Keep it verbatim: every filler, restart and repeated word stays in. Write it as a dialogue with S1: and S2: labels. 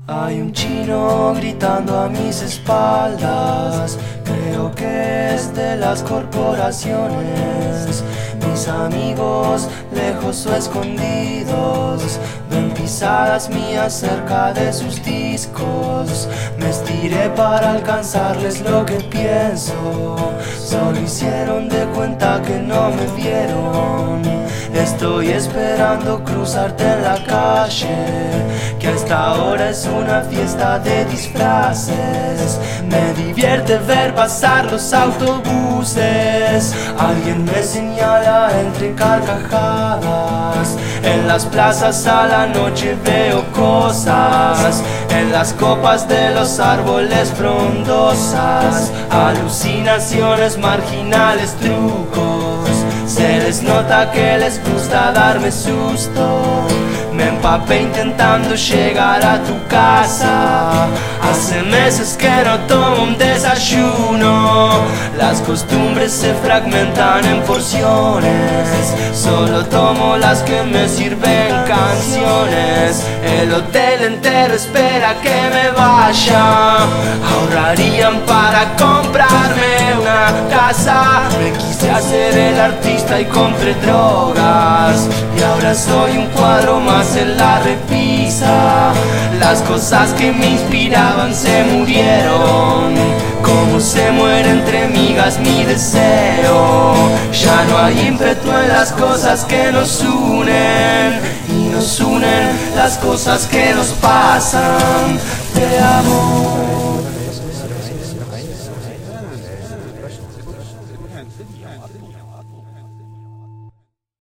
S1: Hay un chino gritando a mis espaldas, creo que es de las corporaciones. Mis amigos, lejos o escondidos, ven pisadas mías cerca de sus discos. Me estiré para alcanzarles lo que pienso, solo hicieron de cuenta que no me vieron. Estoy esperando cruzarte en la calle, que a esta hora es una fiesta de disfraces. Me divierte ver pasar los autobuses, alguien me señala entre carcajadas. En las plazas a la noche veo cosas, en las copas de los árboles frondosas, alucinaciones marginales, trucos. Se les nota que les gusta darme susto. Me empapé intentando llegar a tu casa. Hace meses que no tomo un desayuno. Las costumbres se fragmentan en porciones. Solo tomo las que me sirven canciones. El hotel entero espera que me vaya. Ahorrarían para comprarme una casa. Me quise hacer el artista y compré drogas, y ahora soy un cuadro más en la repisa. Las cosas que me inspiraban se murieron, como se muere entre migas mi deseo. Ya no hay ímpetu en las cosas que nos unen, y nos unen las cosas que nos pasan. Te amo.